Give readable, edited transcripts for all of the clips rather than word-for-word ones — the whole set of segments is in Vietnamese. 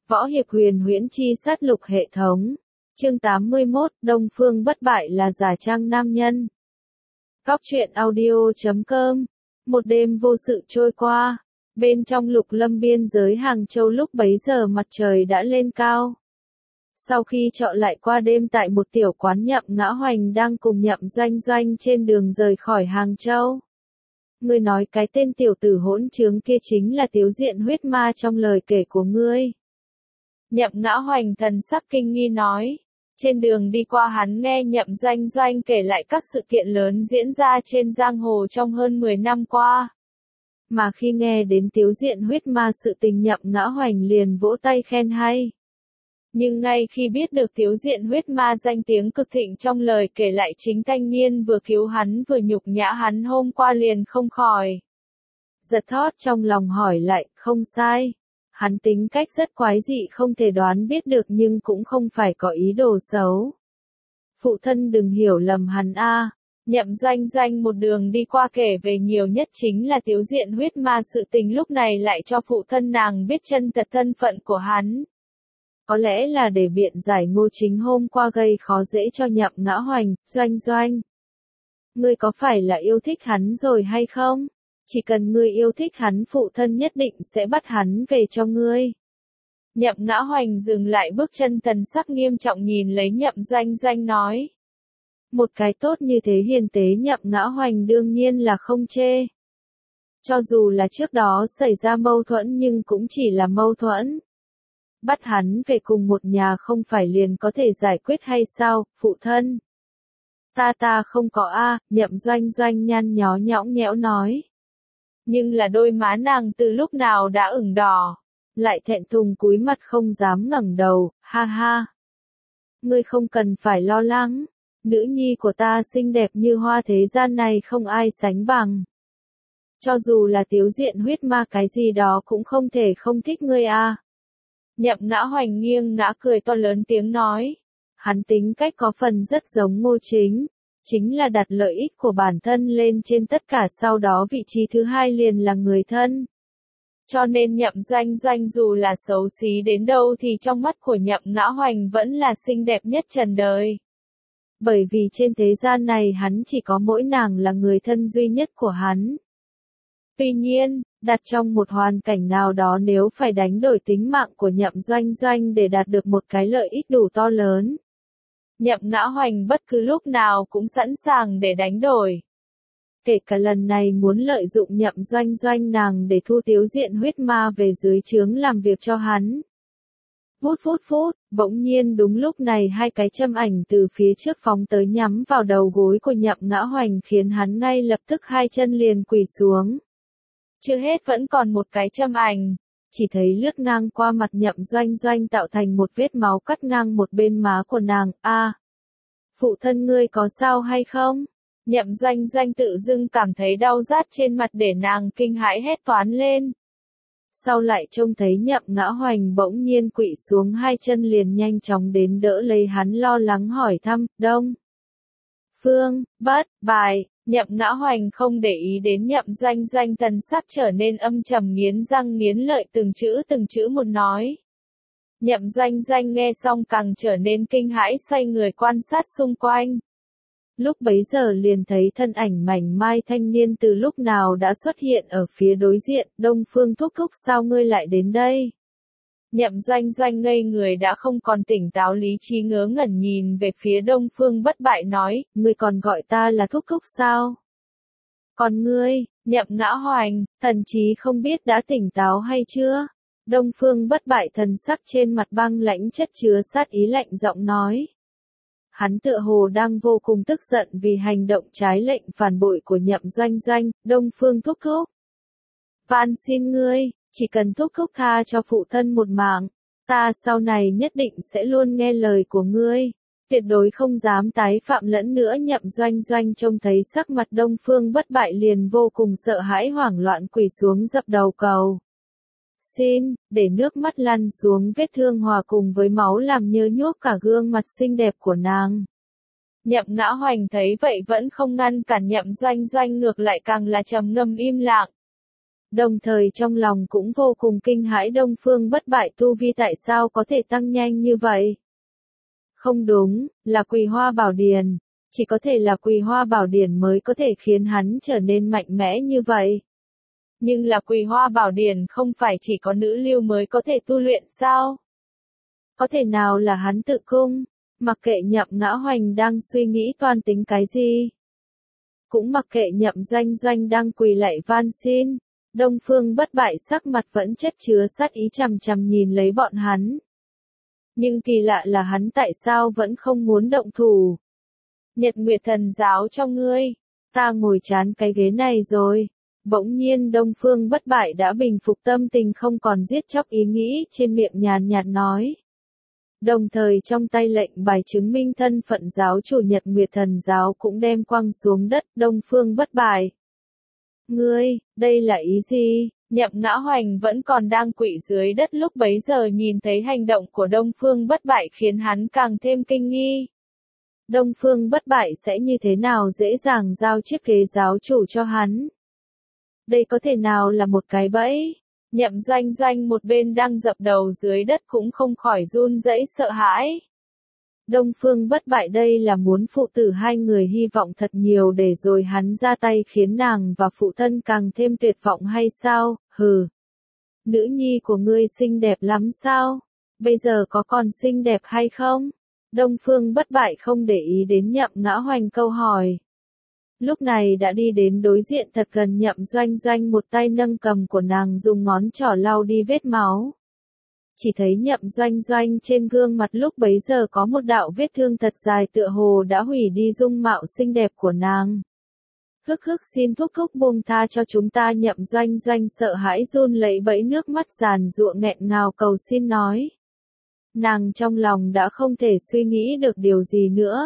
Võ hiệp huyền huyễn chi sát lục hệ thống. Chương 81, Đông Phương bất bại là giả trang nam nhân. Góc truyện audio.com. Một đêm vô sự trôi qua. Bên trong Lục Lâm biên giới Hàng Châu lúc bấy giờ mặt trời đã lên cao. Sau khi trọ lại qua đêm tại một tiểu quán, Nhậm Ngã Hoành đang cùng Nhậm Doanh Doanh trên đường rời khỏi Hàng Châu. Ngươi nói cái tên tiểu tử hỗn trướng kia chính là Tiếu Diện huyết ma trong lời kể của ngươi. Nhậm Ngã Hoành thần sắc kinh nghi nói. Trên đường đi qua hắn nghe Nhậm Doanh Doanh kể lại các sự kiện lớn diễn ra trên giang hồ trong hơn 10 năm qua. Mà khi nghe đến Tiếu Diện huyết ma sự tình, Nhậm Ngã Hoành liền vỗ tay khen hay. Nhưng ngay khi biết được Tiếu Diện huyết ma danh tiếng cực thịnh trong lời kể lại chính thanh niên vừa cứu hắn vừa nhục nhã hắn hôm qua, liền không khỏi giật thót trong lòng, hỏi lại, không sai. Hắn tính cách rất quái dị, không thể đoán biết được, nhưng cũng không phải có ý đồ xấu. Phụ thân đừng hiểu lầm hắn a. Nhậm Doanh Doanh một đường đi qua kể về nhiều nhất chính là Tiếu Diện huyết ma sự tình, lúc này lại cho phụ thân nàng biết chân thật thân phận của hắn. Có lẽ là để biện giải Ngô Chính hôm qua gây khó dễ cho Nhậm Ngã Hoành. Doanh Doanh, ngươi có phải là yêu thích hắn rồi hay không? Chỉ cần ngươi yêu thích hắn, phụ thân nhất định sẽ bắt hắn về cho ngươi. Nhậm Ngã Hoành dừng lại bước chân, thần sắc nghiêm trọng nhìn lấy Nhậm Doanh Doanh nói. Một cái tốt như thế hiền tế Nhậm Ngã Hoành đương nhiên là không chê. Cho dù là trước đó xảy ra mâu thuẫn nhưng cũng chỉ là mâu thuẫn. Bắt hắn về cùng một nhà không phải liền có thể giải quyết hay sao, phụ thân? Ta không có a. Nhậm Doanh Doanh nhăn nhó nhõng nhẽo nói. Nhưng là đôi má nàng từ lúc nào đã ửng đỏ, lại thẹn thùng cúi mặt không dám ngẩng đầu, ha ha. Ngươi không cần phải lo lắng, nữ nhi của ta xinh đẹp như hoa, thế gian này không ai sánh bằng. Cho dù là Tiếu Diện huyết ma cái gì đó cũng không thể không thích ngươi a. Nhậm Ngã Hoành nghiêng ngã cười to, lớn tiếng nói. Hắn tính cách có phần rất giống Ngô Chính. Chính là đặt lợi ích của bản thân lên trên tất cả, sau đó vị trí thứ hai liền là người thân. Cho nên Nhậm Doanh Doanh dù là xấu xí đến đâu thì trong mắt của Nhậm Ngã Hoành vẫn là xinh đẹp nhất trần đời. Bởi vì trên thế gian này hắn chỉ có mỗi nàng là người thân duy nhất của hắn. Tuy nhiên, đặt trong một hoàn cảnh nào đó, nếu phải đánh đổi tính mạng của Nhậm Doanh Doanh để đạt được một cái lợi ích đủ to lớn, Nhậm Ngã Hoành bất cứ lúc nào cũng sẵn sàng để đánh đổi. Kể cả lần này muốn lợi dụng Nhậm Doanh Doanh nàng để thu Tiếu Diện huyết ma về dưới trướng làm việc cho hắn. Phút, bỗng nhiên đúng lúc này hai cái châm ảnh từ phía trước phóng tới nhắm vào đầu gối của Nhậm Ngã Hoành, khiến hắn ngay lập tức hai chân liền quỳ xuống. Chưa hết vẫn còn một cái châm ảnh. Chỉ thấy lướt ngang qua mặt Nhậm Doanh Doanh tạo thành một vết máu cắt ngang một bên má của nàng. A, phụ thân ngươi có sao hay không? Nhậm Doanh Doanh tự dưng cảm thấy đau rát trên mặt để nàng kinh hãi hét toán lên. Sau lại trông thấy Nhậm Ngã Hoành bỗng nhiên quỵ xuống, hai chân liền nhanh chóng đến đỡ lấy hắn, lo lắng hỏi thăm, Đông Phương bất bại. Nhậm Ngã Hoành không để ý đến Nhậm Doanh Doanh, thần sắc trở nên âm trầm, nghiến răng nghiến lợi từng chữ một nói. Nhậm Doanh Doanh nghe xong càng trở nên kinh hãi, xoay người quan sát xung quanh. Lúc bấy giờ liền thấy thân ảnh mảnh mai thanh niên từ lúc nào đã xuất hiện ở phía đối diện. Đông Phương thúc thúc, sao ngươi lại đến đây? Nhậm Doanh Doanh ngây người đã không còn tỉnh táo, lý trí ngớ ngẩn nhìn về phía Đông Phương bất bại nói, ngươi còn gọi ta là thúc thúc sao? Còn ngươi, Nhậm Ngã Hoành, thần chí không biết đã tỉnh táo hay chưa? Đông Phương bất bại thần sắc trên mặt băng lãnh, chất chứa sát ý, lạnh giọng nói. Hắn tựa hồ đang vô cùng tức giận vì hành động trái lệnh phản bội của Nhậm Doanh Doanh. Đông Phương thúc thúc, van xin ngươi, chỉ cần thúc thúc tha cho phụ thân một mạng, ta sau này nhất định sẽ luôn nghe lời của ngươi, tuyệt đối không dám tái phạm lẫn nữa. Nhậm Doanh Doanh trông thấy sắc mặt Đông Phương bất bại liền vô cùng sợ hãi, hoảng loạn quỳ xuống dập đầu cầu xin, để nước mắt lăn xuống vết thương hòa cùng với máu làm nhơ nhuốc cả gương mặt xinh đẹp của nàng. Nhậm Ngã Hoành thấy vậy vẫn không ngăn cản Nhậm Doanh Doanh, ngược lại càng là trầm ngâm im lặng. Đồng thời trong lòng cũng vô cùng kinh hãi Đông Phương Bất Bại tu vi tại sao có thể tăng nhanh như vậy. Không đúng, là Quỳ Hoa Bảo Điển. Chỉ có thể là Quỳ Hoa Bảo Điển mới có thể khiến hắn trở nên mạnh mẽ như vậy. Nhưng là Quỳ Hoa Bảo Điển không phải chỉ có nữ lưu mới có thể tu luyện sao? Có thể nào là hắn tự cung? Mặc kệ Nhậm Ngã Hoành đang suy nghĩ toan tính cái gì. Cũng mặc kệ Nhậm Doanh Doanh đang quỳ lạy van xin. Đông Phương Bất Bại sắc mặt vẫn chất chứa sát ý chằm chằm nhìn lấy bọn hắn. Nhưng kỳ lạ là hắn tại sao vẫn không muốn động thủ. Nhật Nguyệt Thần giáo cho ngươi, ta ngồi chán cái ghế này rồi. Bỗng nhiên Đông Phương Bất Bại đã bình phục tâm tình không còn giết chóc ý nghĩ trên miệng nhàn nhạt nói. Đồng thời trong tay lệnh bài chứng minh thân phận giáo chủ Nhật Nguyệt Thần giáo cũng đem quăng xuống đất Đông Phương Bất Bại. Ngươi, đây là ý gì? Nhậm Ngã Hoành vẫn còn đang quỵ dưới đất lúc bấy giờ nhìn thấy hành động của Đông Phương Bất Bại khiến hắn càng thêm kinh nghi. Đông Phương Bất Bại sẽ như thế nào dễ dàng giao chiếc ghế giáo chủ cho hắn? Đây có thể nào là một cái bẫy? Nhậm Doanh Doanh một bên đang dập đầu dưới đất cũng không khỏi run rẩy sợ hãi. Đông Phương Bất Bại đây là muốn phụ tử hai người hy vọng thật nhiều để rồi hắn ra tay khiến nàng và phụ thân càng thêm tuyệt vọng hay sao? Hừ. Nữ nhi của ngươi xinh đẹp lắm sao? Bây giờ có còn xinh đẹp hay không? Đông Phương Bất Bại không để ý đến Nhậm Ngã Hoành câu hỏi. Lúc này đã đi đến đối diện thật gần Nhậm Doanh Doanh một tay nâng cầm của nàng dùng ngón trỏ lau đi vết máu. Chỉ thấy Nhậm Doanh Doanh trên gương mặt lúc bấy giờ có một đạo vết thương thật dài tựa hồ đã hủy đi dung mạo xinh đẹp của nàng. Hức xin thúc thúc buông tha cho chúng ta Nhậm Doanh Doanh sợ hãi run lẩy bẩy nước mắt giàn giụa nghẹn ngào cầu xin nói. Nàng trong lòng đã không thể suy nghĩ được điều gì nữa.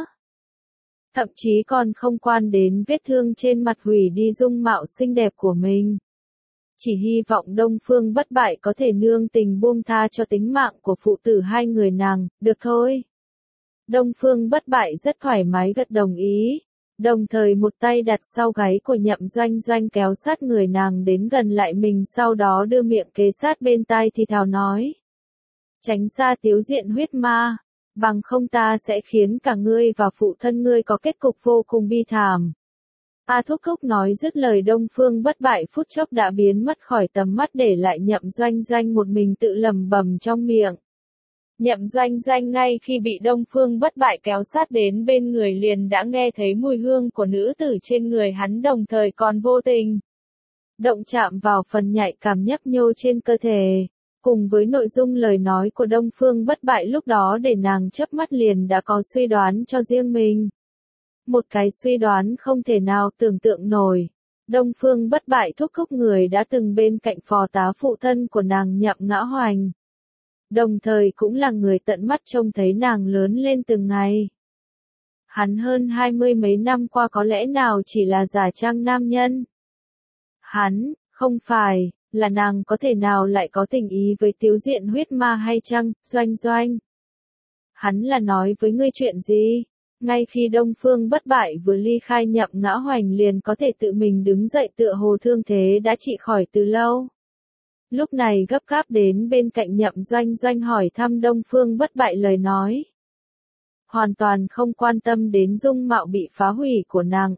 Thậm chí còn không quan đến vết thương trên mặt hủy đi dung mạo xinh đẹp của mình. Chỉ hy vọng Đông Phương Bất Bại có thể nương tình buông tha cho tính mạng của phụ tử hai người nàng, được thôi. Đông Phương Bất Bại rất thoải mái gật đồng ý, đồng thời một tay đặt sau gáy của Nhậm Doanh Doanh kéo sát người nàng đến gần lại mình sau đó đưa miệng kế sát bên tai thì thào nói. Tránh xa Tiếu Diện huyết ma, bằng không ta sẽ khiến cả ngươi và phụ thân ngươi có kết cục vô cùng bi thảm. A Thúc Thúc nói dứt lời Đông Phương Bất Bại phút chốc đã biến mất khỏi tầm mắt để lại Nhậm Doanh Doanh một mình tự lẩm bẩm trong miệng. Nhậm Doanh Doanh ngay khi bị Đông Phương Bất Bại kéo sát đến bên người liền đã nghe thấy mùi hương của nữ tử trên người hắn đồng thời còn vô tình động chạm vào phần nhạy cảm nhấp nhô trên cơ thể. Cùng với nội dung lời nói của Đông Phương Bất Bại lúc đó để nàng chớp mắt liền đã có suy đoán cho riêng mình. Một cái suy đoán không thể nào tưởng tượng nổi. Đông Phương Bất Bại thúc thúc người đã từng bên cạnh phò tá phụ thân của nàng Nhậm Ngã Hoành. Đồng thời cũng là người tận mắt trông thấy nàng lớn lên từng ngày. Hắn hơn 20 mấy năm qua có lẽ nào chỉ là giả trang nam nhân. Hắn, không phải, là nàng có thể nào lại có tình ý với Tiếu Diện huyết ma hay chăng, Doanh Doanh? Hắn là nói với ngươi chuyện gì? Ngay khi Đông Phương Bất Bại vừa ly khai Nhậm Ngã Hoành liền có thể tự mình đứng dậy tựa hồ thương thế đã trị khỏi từ lâu. Lúc này gấp gáp đến bên cạnh Nhậm Doanh Doanh hỏi thăm Đông Phương Bất Bại lời nói. Hoàn toàn không quan tâm đến dung mạo bị phá hủy của nàng,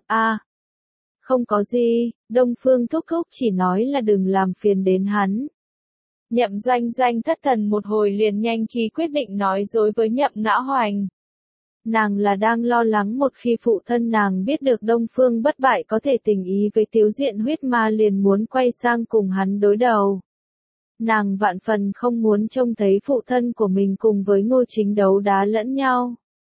không có gì, Đông Phương thúc thúc chỉ nói là đừng làm phiền đến hắn. Nhậm Doanh Doanh thất thần một hồi liền nhanh trí quyết định nói dối với Nhậm Ngã Hoành. Nàng là đang lo lắng một khi phụ thân nàng biết được Đông Phương Bất Bại có thể tình ý với Tiếu Diện huyết ma liền muốn quay sang cùng hắn đối đầu. Nàng vạn phần không muốn trông thấy phụ thân của mình cùng với Ngô Chính đấu đá lẫn nhau.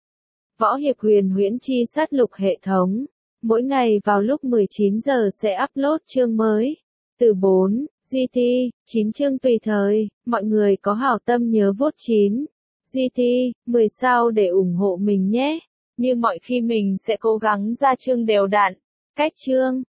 Võ Hiệp Huyền Huyễn Chi Sát Lục hệ thống. Mỗi ngày vào lúc 19 giờ sẽ upload chương mới. Từ 4, GT, 9 chương tùy thời, mọi người có hảo tâm nhớ vote 9, GT, 10 sao để ủng hộ mình nhé. Như mọi khi mình sẽ cố gắng ra chương đều đặn, cách chương.